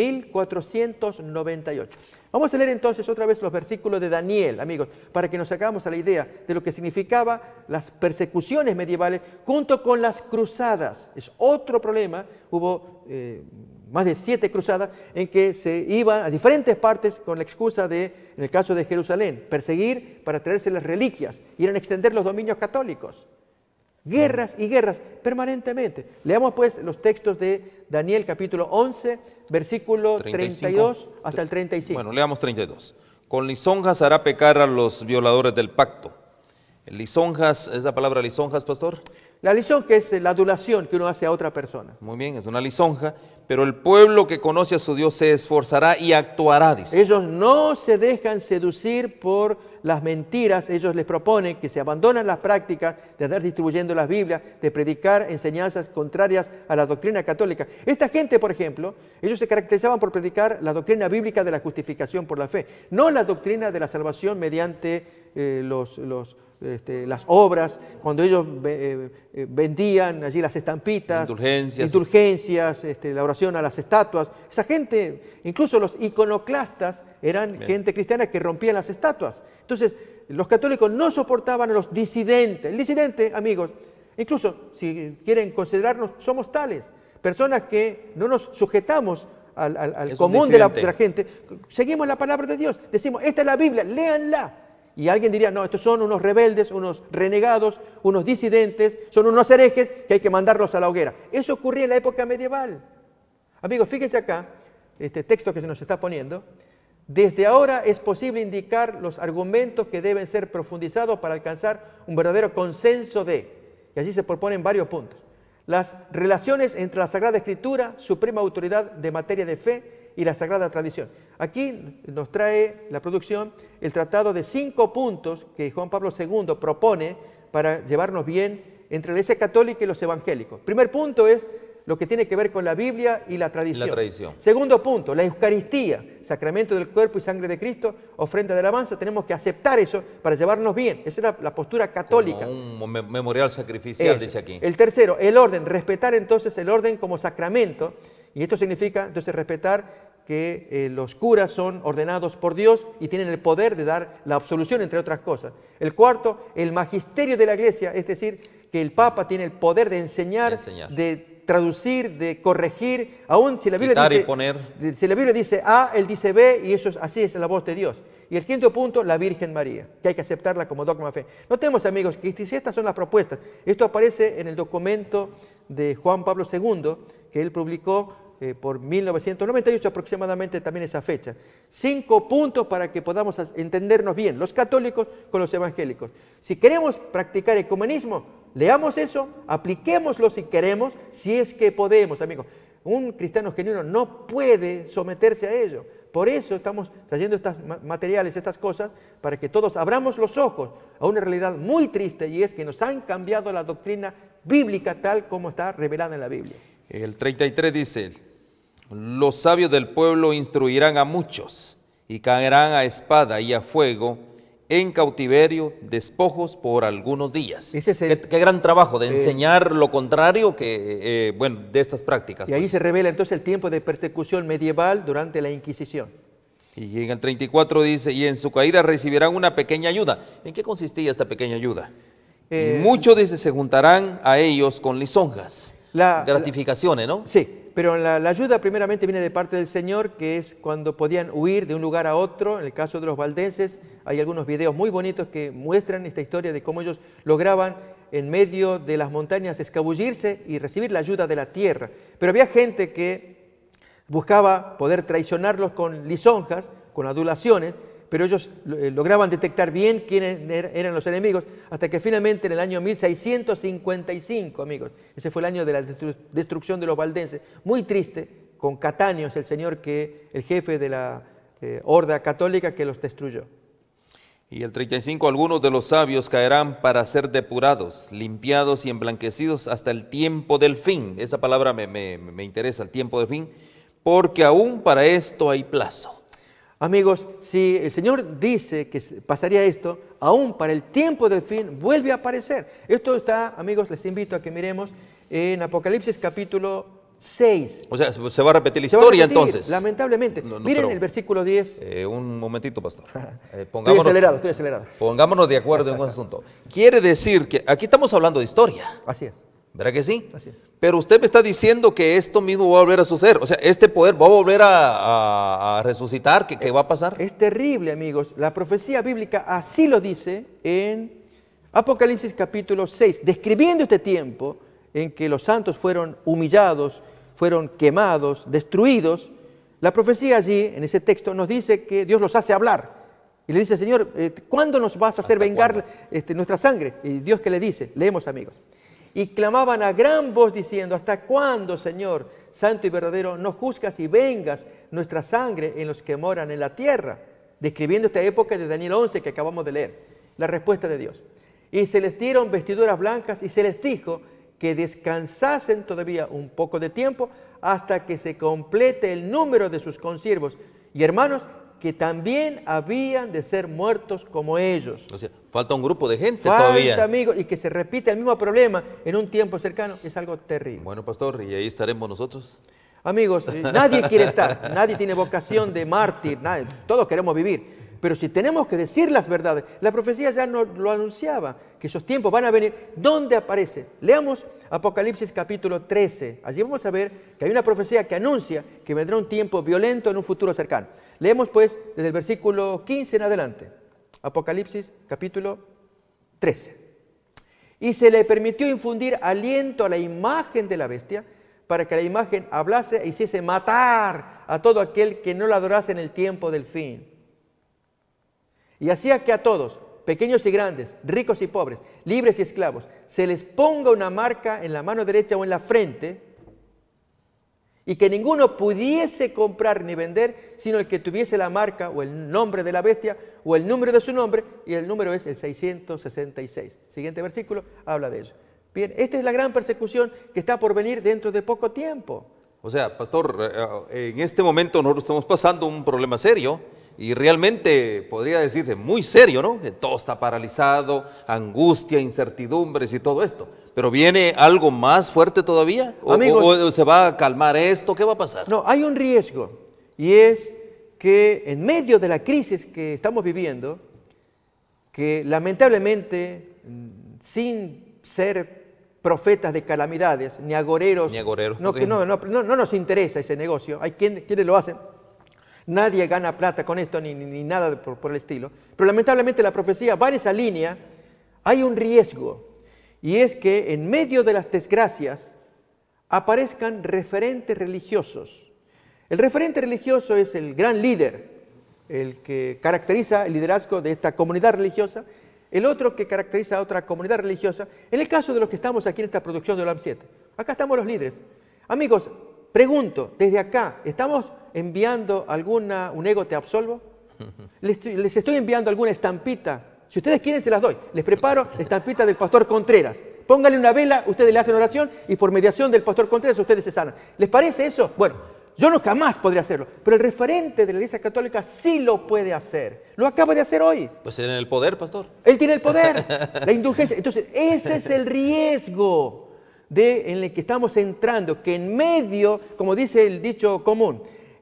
1498. Vamos a leer entonces otra vez los versículos de Daniel, amigos, para que nos hagamos a la idea de lo que significaba las persecuciones medievales junto con las cruzadas. Es otro problema, hubo más de 7 cruzadas en que se iban a diferentes partes con la excusa de, en el caso de Jerusalén, perseguir para traerse las reliquias, iban a extender los dominios católicos. Guerras y guerras permanentemente. Leamos pues los textos de Daniel capítulo 11, versículo 32 hasta el 35. Bueno, leamos 32. Con lisonjas hará pecar a los violadores del pacto. Lisonjas, ¿es la palabra lisonjas, pastor? La lisonja es la adulación que uno hace a otra persona. Muy bien, es una lisonja, pero el pueblo que conoce a su Dios se esforzará y actuará, dice. Ellos no se dejan seducir por las mentiras, ellos les proponen que se abandonan las prácticas de andar distribuyendo las Biblias, de predicar enseñanzas contrarias a la doctrina católica. Esta gente, por ejemplo, ellos se caracterizaban por predicar la doctrina bíblica de la justificación por la fe, no la doctrina de la salvación mediante las obras, cuando ellos vendían allí las estampitas, indulgencias, la oración a las estatuas. Esa gente, incluso los iconoclastas, eran gente cristiana que rompían las estatuas. Entonces, los católicos no soportaban a los disidentes. El disidente, amigos, incluso si quieren considerarnos, somos tales, personas que no nos sujetamos al común de la gente, seguimos la palabra de Dios, decimos, esta es la Biblia, léanla. Y alguien diría, no, estos son unos rebeldes, unos renegados, unos disidentes, son unos herejes que hay que mandarlos a la hoguera. Eso ocurría en la época medieval. Amigos, fíjense acá, este texto que se nos está poniendo. Desde ahora es posible indicar los argumentos que deben ser profundizados para alcanzar un verdadero consenso de, y allí se proponen varios puntos. Las relaciones entre la Sagrada Escritura, suprema autoridad de materia de fe, y la Sagrada Tradición. Aquí nos trae la producción el tratado de 5 puntos que Juan Pablo II propone para llevarnos bien entre la Iglesia Católica y los evangélicos. Primer punto es lo que tiene que ver con la Biblia y la tradición. Segundo punto, la Eucaristía, sacramento del cuerpo y sangre de Cristo, ofrenda de alabanza. Tenemos que aceptar eso para llevarnos bien. Esa es la postura católica. Como un memorial sacrificial, dice aquí. El tercero, el orden, respetar entonces el orden como sacramento. Y esto significa entonces respetar que los curas son ordenados por Dios y tienen el poder de dar la absolución, entre otras cosas. El cuarto, el magisterio de la Iglesia, es decir, que el Papa tiene el poder de enseñar. De traducir, de corregir, aún si la Biblia dice A, él dice B, y eso así es la voz de Dios. Y el quinto punto, la Virgen María, que hay que aceptarla como dogma de fe. Notemos, amigos, que si estas son las propuestas, esto aparece en el documento de Juan Pablo II, que él publicó por 1998 aproximadamente, también esa fecha. 5 puntos para que podamos entendernos bien, los católicos con los evangélicos. Si queremos practicar ecumenismo, leamos eso, apliquémoslo si queremos, si es que podemos, amigos. Un cristiano genuino no puede someterse a ello. Por eso estamos trayendo estos materiales, estas cosas, para que todos abramos los ojos a una realidad muy triste, y es que nos han cambiado la doctrina bíblica tal como está revelada en la Biblia. El 33 dice, los sabios del pueblo instruirán a muchos y caerán a espada y a fuego en cautiverio, despojos por algunos días. Qué gran trabajo de enseñar lo contrario de estas prácticas. Y ahí se revela entonces el tiempo de persecución medieval durante la Inquisición. Y en el 34 dice, y en su caída recibirán una pequeña ayuda. ¿En qué consistía esta pequeña ayuda? Y muchos, dice, se juntarán a ellos con lisonjas. Gratificaciones, ¿no? Sí, pero la ayuda primeramente viene de parte del Señor, que es cuando podían huir de un lugar a otro. En el caso de los valdenses, hay algunos videos muy bonitos que muestran esta historia de cómo ellos lograban en medio de las montañas escabullirse y recibir la ayuda de la tierra. Pero había gente que buscaba poder traicionarlos con lisonjas, con adulaciones, pero ellos lograban detectar bien quiénes eran los enemigos, hasta que finalmente en el año 1655, amigos, ese fue el año de la destrucción de los valdenses, muy triste, con Catanios, el jefe de la horda católica que los destruyó. Y el 35, algunos de los sabios caerán para ser depurados, limpiados y emblanquecidos hasta el tiempo del fin. Esa palabra me interesa, el tiempo del fin, porque aún para esto hay plazo. Amigos, si el Señor dice que pasaría esto, aún para el tiempo del fin vuelve a aparecer. Esto está, amigos, les invito a que miremos en Apocalipsis capítulo 6. O sea, se va a repetir la historia entonces. Lamentablemente. Miren el versículo 10. Un momentito, pastor. Estoy acelerado. Pongámonos de acuerdo en un asunto. Quiere decir que aquí estamos hablando de historia. Así es. ¿Verdad que sí? Así es. Pero usted me está diciendo que esto mismo va a volver a suceder. O sea, este poder va a volver a resucitar. ¿Qué va a pasar? Es terrible, amigos. La profecía bíblica así lo dice en Apocalipsis capítulo 6, describiendo este tiempo en que los santos fueron humillados, fueron quemados, destruidos. La profecía allí, en ese texto, nos dice que Dios los hace hablar. Y le dice, Señor, ¿cuándo nos vas a hacer vengar nuestra sangre? Y Dios, ¿qué le dice? Leemos, amigos. Y clamaban a gran voz diciendo, ¿hasta cuándo, Señor, santo y verdadero, no juzgas y vengas nuestra sangre en los que moran en la tierra? Describiendo esta época de Daniel 11 que acabamos de leer. La respuesta de Dios. Y se les dieron vestiduras blancas y se les dijo que descansasen todavía un poco de tiempo hasta que se complete el número de sus consiervos y hermanos que también habían de ser muertos como ellos. O sea, falta un grupo de gente todavía. Amigos, y que se repite el mismo problema en un tiempo cercano, es algo terrible. Bueno, pastor, ¿y ahí estaremos nosotros? Amigos, nadie quiere estar, nadie tiene vocación de mártir, todos queremos vivir. Pero si tenemos que decir las verdades, la profecía ya no lo anunciaba, que esos tiempos van a venir. ¿Dónde aparece? Leamos Apocalipsis capítulo 13. Allí vamos a ver que hay una profecía que anuncia que vendrá un tiempo violento en un futuro cercano. Leemos pues desde el versículo 15 en adelante. Apocalipsis capítulo 13. Y se le permitió infundir aliento a la imagen de la bestia, para que la imagen hablase e hiciese matar a todo aquel que no la adorase en el tiempo del fin. Y hacía que a todos, pequeños y grandes, ricos y pobres, libres y esclavos, se les ponga una marca en la mano derecha o en la frente, y que ninguno pudiese comprar ni vender, sino el que tuviese la marca o el nombre de la bestia o el número de su nombre, y el número es el 666. Siguiente versículo habla de ello. Bien, esta es la gran persecución que está por venir dentro de poco tiempo. O sea, pastor, en este momento nosotros estamos pasando un problema serio y realmente podría decirse muy serio, ¿no? Que todo está paralizado, angustia, incertidumbres y todo esto. Pero ¿viene algo más fuerte todavía? Amigos, ¿O se va a calmar esto? ¿Qué va a pasar? No, hay un riesgo y es que en medio de la crisis que estamos viviendo, que lamentablemente sin ser profetas de calamidades, ni agoreros, no, sí. no nos interesa ese negocio, hay quienes lo hacen, nadie gana plata con esto ni nada por el estilo, pero lamentablemente la profecía va en esa línea, hay un riesgo, y es que en medio de las desgracias aparezcan referentes religiosos. El referente religioso es el gran líder, el que caracteriza el liderazgo de esta comunidad religiosa, el otro que caracteriza a otra comunidad religiosa. En el caso de los que estamos aquí en esta producción de Olam 7, acá estamos los líderes. Amigos, pregunto, desde acá, ¿estamos enviando un ego te absolvo? ¿Les estoy enviando alguna estampita? Si ustedes quieren, se las doy. Les preparo la estampita del pastor Contreras. Pónganle una vela, ustedes le hacen oración y por mediación del pastor Contreras ustedes se sanan. ¿Les parece eso? Bueno, yo no jamás podría hacerlo, pero el referente de la Iglesia Católica sí lo puede hacer. Lo acaba de hacer hoy. Pues tiene el poder, pastor. Él tiene el poder, la indulgencia. Entonces, ese es el riesgo en el que estamos entrando, que en medio, como dice el dicho común,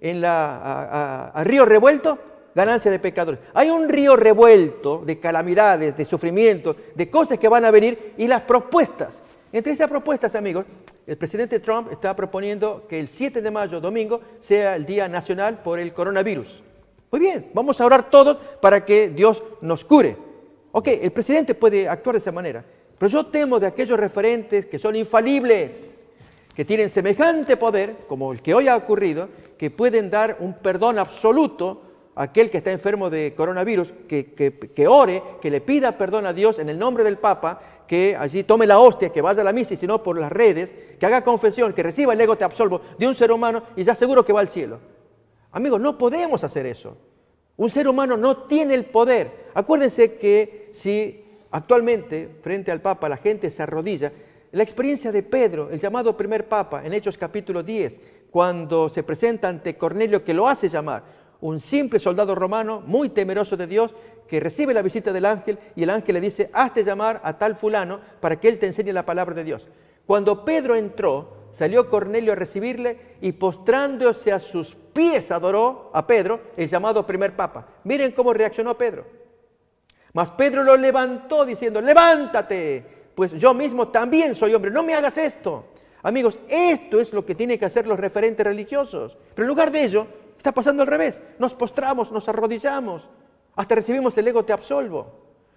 a río revuelto, ganancia de pecadores. Hay un río revuelto de calamidades, de sufrimientos, de cosas que van a venir y las propuestas. Entre esas propuestas, amigos, el presidente Trump está proponiendo que el 7 de mayo, domingo, sea el Día Nacional por el Coronavirus. Muy bien, vamos a orar todos para que Dios nos cure. Ok, el presidente puede actuar de esa manera, pero yo temo de aquellos referentes que son infalibles, que tienen semejante poder, como el que hoy ha ocurrido, que pueden dar un perdón absoluto aquel que está enfermo de coronavirus, que ore, que le pida perdón a Dios en el nombre del Papa, que allí tome la hostia, que vaya a la misa y si no por las redes, que haga confesión, que reciba el ego te absolvo de un ser humano y ya seguro que va al cielo. Amigos, no podemos hacer eso. Un ser humano no tiene el poder. Acuérdense que si actualmente frente al Papa la gente se arrodilla, la experiencia de Pedro, el llamado primer Papa, en Hechos capítulo 10, cuando se presenta ante Cornelio, que lo hace llamar, un simple soldado romano, muy temeroso de Dios, que recibe la visita del ángel y el ángel le dice, hazte llamar a tal fulano para que él te enseñe la palabra de Dios. Cuando Pedro entró, salió Cornelio a recibirle y postrándose a sus pies adoró a Pedro, el llamado primer Papa. Miren cómo reaccionó Pedro. Mas Pedro lo levantó diciendo, levántate, pues yo mismo también soy hombre, no me hagas esto. Amigos, esto es lo que tienen que hacer los referentes religiosos. Pero en lugar de ello, está pasando al revés. Nos postramos, nos arrodillamos, hasta recibimos el ego te absolvo.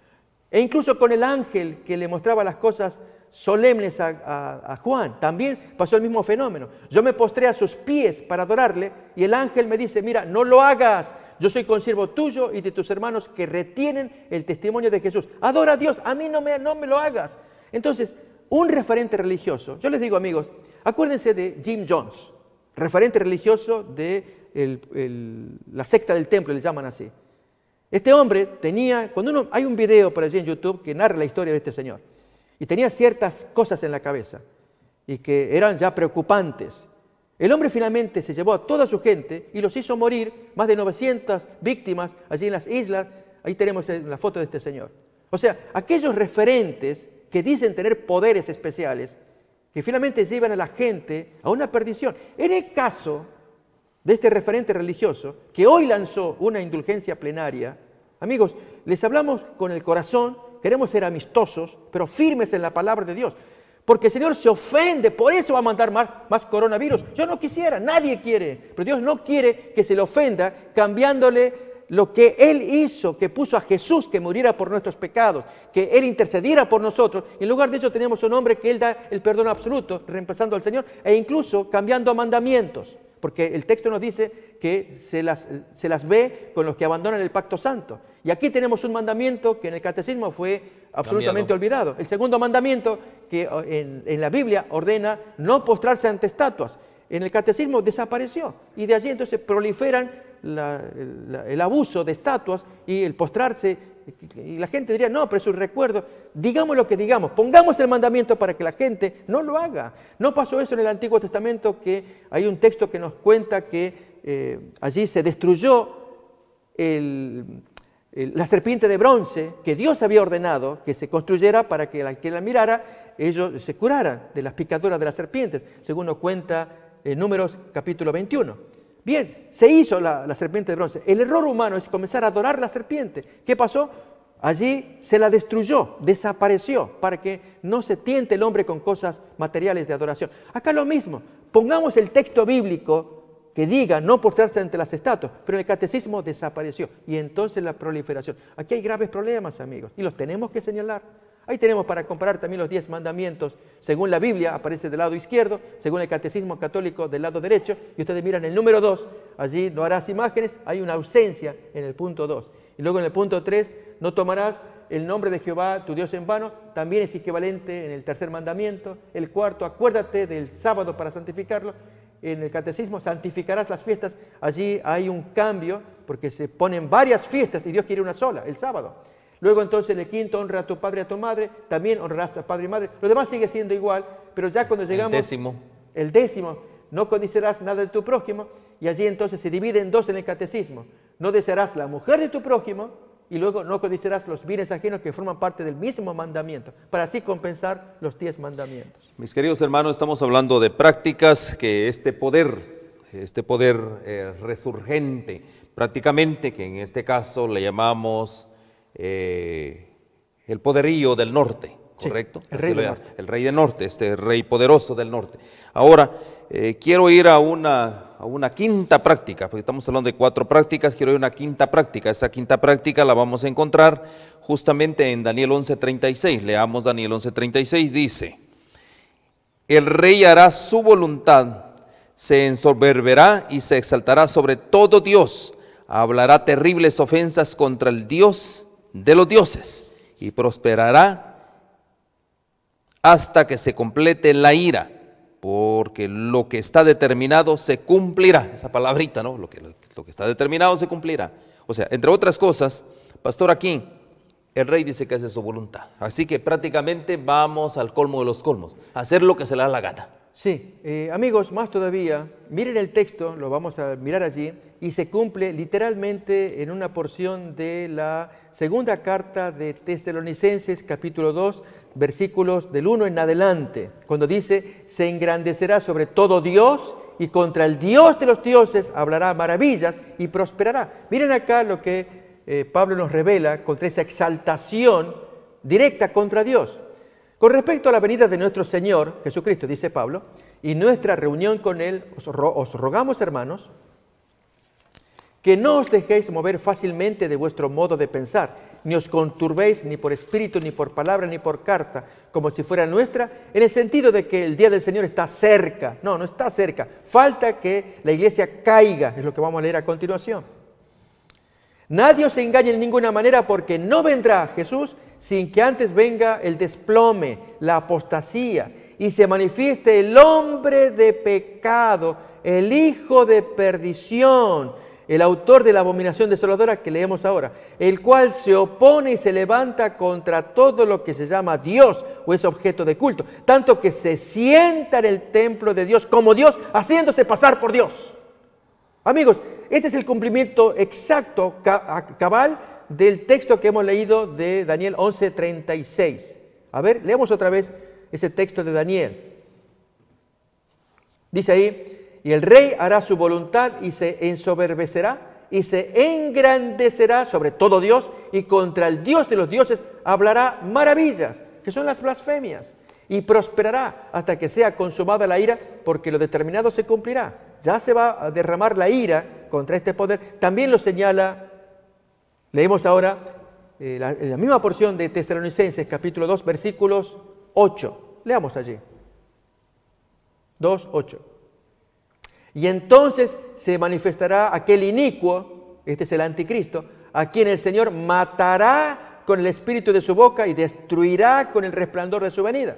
E incluso con el ángel que le mostraba las cosas solemnes a Juan, también pasó el mismo fenómeno. Yo me postré a sus pies para adorarle y el ángel me dice, mira, no lo hagas. Yo soy consiervo tuyo y de tus hermanos que retienen el testimonio de Jesús. Adora a Dios, a mí no me lo hagas. Entonces, un referente religioso, yo les digo amigos, acuérdense de Jim Jones, referente religioso de la secta del templo, le llaman así. Este hombre tenía, hay un video por allí en YouTube que narra la historia de este señor, y tenía ciertas cosas en la cabeza, y que eran ya preocupantes. El hombre finalmente se llevó a toda su gente y los hizo morir, más de 900 víctimas allí en las islas, ahí tenemos la foto de este señor. O sea, aquellos referentes que dicen tener poderes especiales, que finalmente llevan a la gente a una perdición. En el caso de este referente religioso, que hoy lanzó una indulgencia plenaria, amigos, les hablamos con el corazón, queremos ser amistosos, pero firmes en la palabra de Dios, porque el Señor se ofende, por eso va a mandar más coronavirus. Yo no quisiera, nadie quiere, pero Dios no quiere que se le ofenda cambiándole lo que Él hizo, que puso a Jesús que muriera por nuestros pecados, que Él intercediera por nosotros. Y en lugar de ello tenemos un hombre que Él da el perdón absoluto, reemplazando al Señor, e incluso cambiando mandamientos. Porque el texto nos dice que se las ve con los que abandonan el pacto santo. Y aquí tenemos un mandamiento que en el catecismo fue absolutamente olvidado. El segundo mandamiento que en la Biblia ordena no postrarse ante estatuas. En el catecismo desapareció. Y de allí entonces proliferan el abuso de estatuas y el postrarse. Y la gente diría, no, pero es un recuerdo. Digamos lo que digamos, pongamos el mandamiento para que la gente no lo haga. No pasó eso en el Antiguo Testamento, que hay un texto que nos cuenta que allí se destruyó la serpiente de bronce que Dios había ordenado que se construyera para que al que la mirara, ellos se curaran de las picaduras de las serpientes, según nos cuenta Números capítulo 21. Bien, se hizo la serpiente de bronce. El error humano es comenzar a adorar la serpiente. ¿Qué pasó? Allí se la destruyó, desapareció, para que no se tiente el hombre con cosas materiales de adoración. Acá lo mismo, pongamos el texto bíblico que diga no postrarse ante las estatuas, pero el catecismo desapareció. Y entonces la proliferación. Aquí hay graves problemas, amigos, y los tenemos que señalar. Ahí tenemos para comparar también los 10 mandamientos. Según la Biblia aparece del lado izquierdo, según el catecismo católico del lado derecho, y ustedes miran el número 2, allí no harás imágenes, hay una ausencia en el punto 2. Y luego en el punto 3, no tomarás el nombre de Jehová, tu Dios en vano, también es equivalente en el tercer mandamiento. El cuarto, acuérdate del sábado para santificarlo. En el catecismo, santificarás las fiestas, allí hay un cambio, porque se ponen varias fiestas y Dios quiere una sola, el sábado. Luego entonces el quinto, honra a tu padre y a tu madre, también honrarás a padre y madre. Lo demás sigue siendo igual, pero ya cuando llegamos... El décimo, no codiciarás nada de tu prójimo, y allí entonces se divide en dos en el catecismo. No desearás la mujer de tu prójimo, y luego no codiciarás los bienes ajenos que forman parte del mismo mandamiento, para así compensar los 10 mandamientos. Mis queridos hermanos, estamos hablando de prácticas que este poder resurgente, prácticamente, que en este caso le llamamos el poderío del norte, ¿correcto? Sí, el rey del norte, este rey poderoso del norte. Ahora, quiero ir a una quinta práctica, porque estamos hablando de 4 prácticas, quiero ir a una quinta práctica. Esa quinta práctica la vamos a encontrar justamente en Daniel 11:36. Leamos Daniel 11:36, dice: el rey hará su voluntad, se ensoberberá y se exaltará sobre todo Dios, hablará terribles ofensas contra el Dios de los dioses y prosperará hasta que se complete la ira, porque lo que está determinado se cumplirá. Esa palabrita, ¿no? Lo que está determinado se cumplirá. O sea, entre otras cosas, pastor, aquí el rey dice que es de su voluntad. Así que prácticamente vamos al colmo de los colmos, a hacer lo que se le da la gana. Sí, amigos, más todavía, miren el texto, lo vamos a mirar allí, y se cumple literalmente en una porción de la segunda carta de Tesalonicenses, capítulo 2, versículos del 1 en adelante, cuando dice, se engrandecerá sobre todo Dios y contra el Dios de los dioses hablará maravillas y prosperará. Miren acá lo que Pablo nos revela contra esa exaltación directa contra Dios. Con respecto a la venida de nuestro Señor Jesucristo, dice Pablo, y nuestra reunión con Él, os rogamos, hermanos, que no os dejéis mover fácilmente de vuestro modo de pensar, ni os conturbéis ni por espíritu, ni por palabra, ni por carta, como si fuera nuestra, en el sentido de que el día del Señor está cerca. No, no está cerca. Falta que la iglesia caiga, es lo que vamos a leer a continuación. Nadie os engañe en ninguna manera, porque no vendrá Jesús sin que antes venga el desplome, la apostasía, y se manifieste el hombre de pecado, el hijo de perdición, el autor de la abominación desoladora que leemos ahora, el cual se opone y se levanta contra todo lo que se llama Dios o es objeto de culto, tanto que se sienta en el templo de Dios como Dios, haciéndose pasar por Dios. Amigos, este es el cumplimiento exacto, cabal, del texto que hemos leído de Daniel 11:36. A ver, leemos otra vez ese texto de Daniel. Dice ahí, y el rey hará su voluntad y se ensoberbecerá y se engrandecerá sobre todo Dios y contra el Dios de los dioses hablará maravillas, que son las blasfemias, y prosperará hasta que sea consumada la ira, porque lo determinado se cumplirá. Ya se va a derramar la ira contra este poder. También lo señala, leemos ahora la misma porción de Tesalonicenses, capítulo 2, versículos 8. Leamos allí. 2:8. Y entonces se manifestará aquel inicuo, este es el anticristo, a quien el Señor matará con el espíritu de su boca y destruirá con el resplandor de su venida.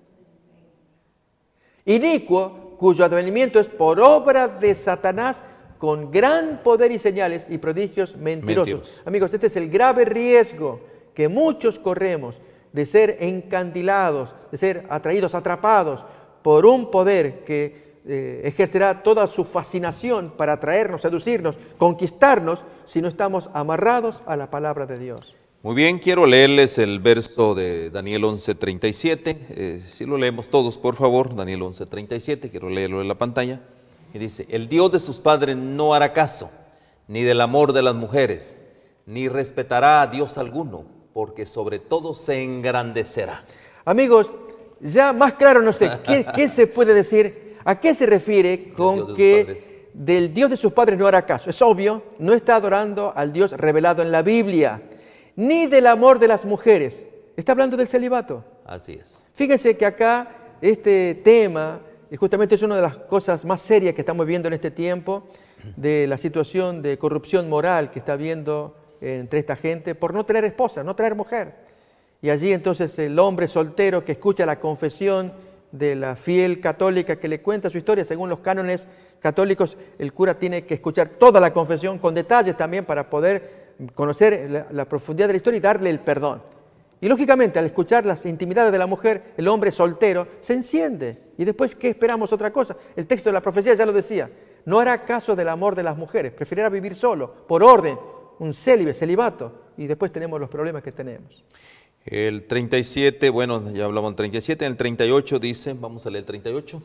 Inicuo, cuyo advenimiento es por obra de Satanás, con gran poder y señales y prodigios mentirosos. Amigos, este es el grave riesgo que muchos corremos de ser encandilados, de ser atraídos, atrapados por un poder que ejercerá toda su fascinación para atraernos, seducirnos, conquistarnos, si no estamos amarrados a la palabra de Dios. Muy bien, quiero leerles el verso de Daniel 11:37. Si lo leemos todos, por favor, Daniel 11:37, quiero leerlo en la pantalla. Y dice, el Dios de sus padres no hará caso, ni del amor de las mujeres, ni respetará a Dios alguno, porque sobre todo se engrandecerá. Amigos, ya más claro no sé, ¿qué se puede decir? ¿A qué se refiere con que del Dios de sus padres no hará caso? Es obvio, no está adorando al Dios revelado en la Biblia, ni del amor de las mujeres. Está hablando del celibato. Así es. Fíjense que acá este tema, y justamente es una de las cosas más serias que estamos viendo en este tiempo, de la situación de corrupción moral que está habiendo entre esta gente por no tener esposa, no traer mujer. Y allí entonces el hombre soltero que escucha la confesión de la fiel católica que le cuenta su historia, según los cánones católicos, el cura tiene que escuchar toda la confesión con detalles también para poder conocer la profundidad de la historia y darle el perdón. Y lógicamente al escuchar las intimidades de la mujer, el hombre soltero se enciende. Y después, ¿qué esperamos? Otra cosa. El texto de la profecía ya lo decía. No hará caso del amor de las mujeres, preferirá vivir solo, por orden, un celibato. Y después tenemos los problemas que tenemos. El 37, bueno, ya hablamos del 37, en el 38 dice, vamos a leer el 38.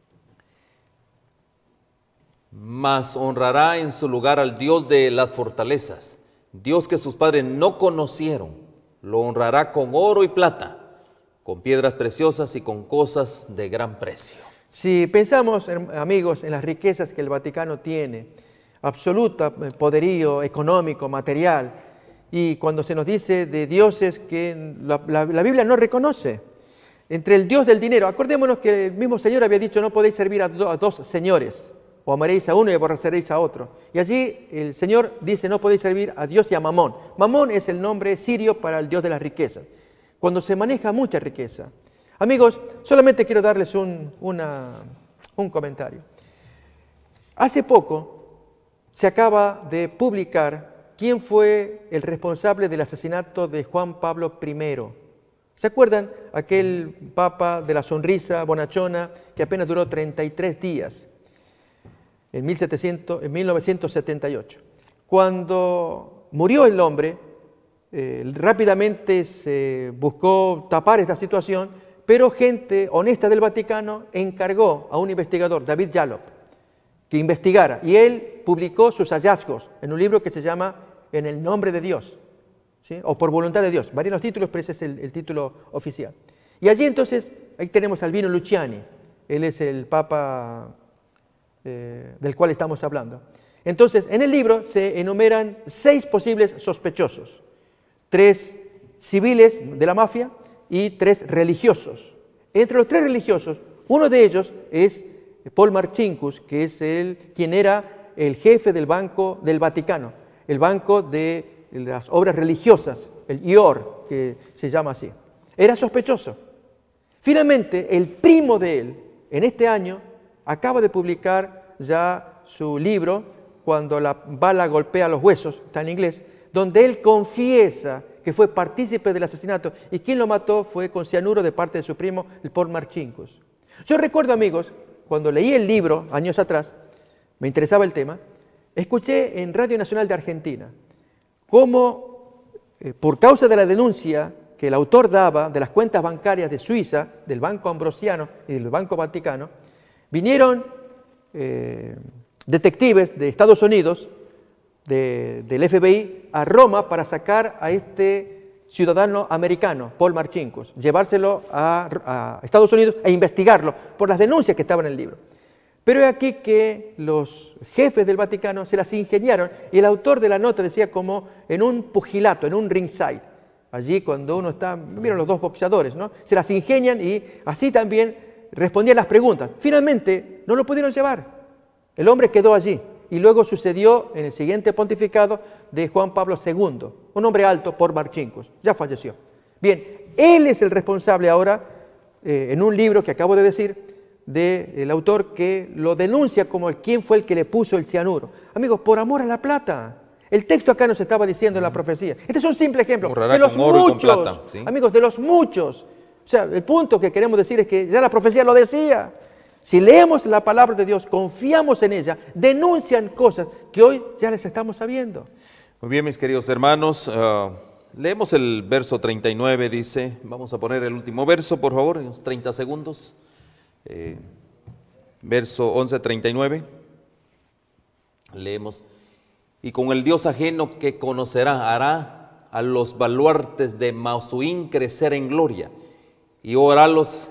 Mas honrará en su lugar al Dios de las fortalezas, Dios que sus padres no conocieron, lo honrará con oro y plata, con piedras preciosas y con cosas de gran precio. Si pensamos, amigos, en las riquezas que el Vaticano tiene, absoluto poderío económico, material, y cuando se nos dice de dioses que la Biblia no reconoce, entre el Dios del dinero, acordémonos que el mismo Señor había dicho no podéis servir a dos señores, o amaréis a uno y aborreceréis a otro. Y allí el Señor dice, no podéis servir a Dios y a Mamón. Mamón es el nombre sirio para el Dios de las riquezas. Cuando se maneja mucha riqueza. Amigos, solamente quiero darles un comentario. Hace poco se acaba de publicar quién fue el responsable del asesinato de Juan Pablo I. ¿Se acuerdan? Aquel papa de la sonrisa bonachona que apenas duró 33 días. En 1978. Cuando murió el hombre, rápidamente se buscó tapar esta situación, pero gente honesta del Vaticano encargó a un investigador, David Yallop, que investigara, y él publicó sus hallazgos en un libro que se llama En el nombre de Dios, ¿sí? O por voluntad de Dios. Varían los títulos, pero ese es el título oficial. Y allí entonces, ahí tenemos a Albino Luciani, él es el papa del cual estamos hablando. Entonces, en el libro se enumeran 6 posibles sospechosos, 3 civiles de la mafia y 3 religiosos. Entre los 3 religiosos, uno de ellos es Paul Marcinkus, que es quien era el jefe del Banco del Vaticano, el Banco de las Obras Religiosas, el IOR, que se llama así. Era sospechoso. Finalmente, el primo de él, en este año, acaba de publicar ya su libro, Cuando la bala golpea los huesos, está en inglés, donde él confiesa que fue partícipe del asesinato y quien lo mató fue con cianuro de parte de su primo, el Paul Marcinkus. Yo recuerdo, amigos, cuando leí el libro, años atrás, me interesaba el tema, escuché en Radio Nacional de Argentina cómo, por causa de la denuncia que el autor daba de las cuentas bancarias de Suiza, del Banco Ambrosiano y del Banco Vaticano, vinieron detectives de Estados Unidos, del FBI, a Roma para sacar a este ciudadano americano, Paul Marcinkus, llevárselo a Estados Unidos e investigarlo por las denuncias que estaban en el libro. Pero es aquí que los jefes del Vaticano se las ingeniaron y el autor de la nota decía como en un pugilato, en un ringside. Allí cuando uno está, miren los 2 boxeadores, ¿no? Se las ingenian y así también respondían las preguntas. Finalmente no lo pudieron llevar. El hombre quedó allí y luego sucedió en el siguiente pontificado de Juan Pablo II, un hombre alto, Paul Marcinkus, ya falleció. Bien, él es el responsable ahora, en un libro que acabo de decir, del autor que lo denuncia como quién fue el que le puso el cianuro. Amigos, por amor a la plata. El texto acá nos estaba diciendo en la profecía. Este es un simple ejemplo de los muchos, ¿sí? Amigos, de los muchos. O sea, el punto que queremos decir es que ya la profecía lo decía. Si leemos la palabra de Dios, confiamos en ella, denuncian cosas que hoy ya les estamos sabiendo. Muy bien, mis queridos hermanos, leemos el verso 39, dice, vamos a poner el último verso, por favor, en unos 30 segundos. Verso 11:39, leemos, y con el Dios ajeno que conocerá, hará a los baluartes de Mausuín crecer en gloria, y óralos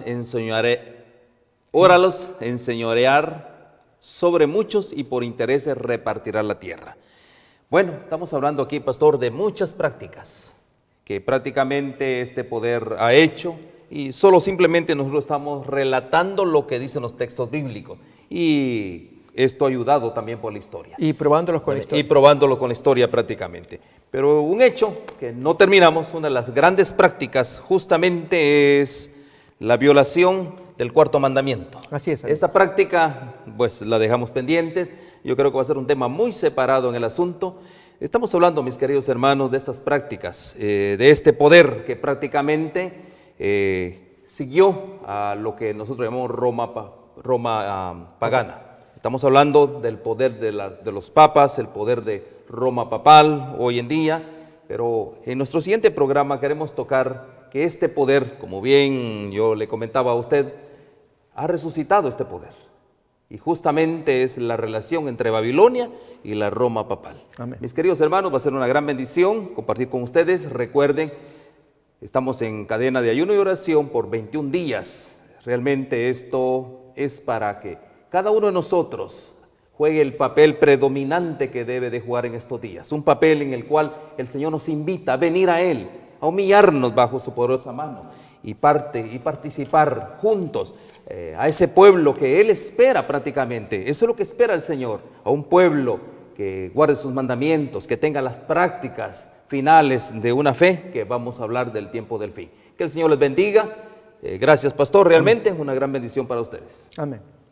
enseñorear sobre muchos y por intereses repartirá la tierra. Bueno, estamos hablando aquí, pastor, de muchas prácticas que prácticamente este poder ha hecho y solo simplemente nosotros estamos relatando lo que dicen los textos bíblicos y esto ha ayudado también por la historia. Y probándolos con la historia. Y probándolo con la historia prácticamente. Pero un hecho que no terminamos, una de las grandes prácticas justamente es la violación del 4º mandamiento. Así es. Esa práctica, pues la dejamos pendientes. Yo creo que va a ser un tema muy separado en el asunto. Estamos hablando, mis queridos hermanos, de estas prácticas, de este poder que prácticamente siguió a lo que nosotros llamamos Roma pagana. Estamos hablando del poder de los papas, el poder de Roma papal hoy en día, pero en nuestro siguiente programa queremos tocar que este poder, como bien yo le comentaba a usted, ha resucitado este poder. Y justamente es la relación entre Babilonia y la Roma papal. Amén. Mis queridos hermanos, va a ser una gran bendición compartir con ustedes. Recuerden, estamos en cadena de ayuno y oración por 21 días. Realmente esto es para que cada uno de nosotros juegue el papel predominante que debe de jugar en estos días. Un papel en el cual el Señor nos invita a venir a Él, a humillarnos bajo su poderosa mano y participar juntos a ese pueblo que Él espera prácticamente. Eso es lo que espera el Señor, a un pueblo que guarde sus mandamientos, que tenga las prácticas finales de una fe, que vamos a hablar del tiempo del fin. Que el Señor les bendiga. Gracias, pastor, realmente es una gran bendición para ustedes. Amén.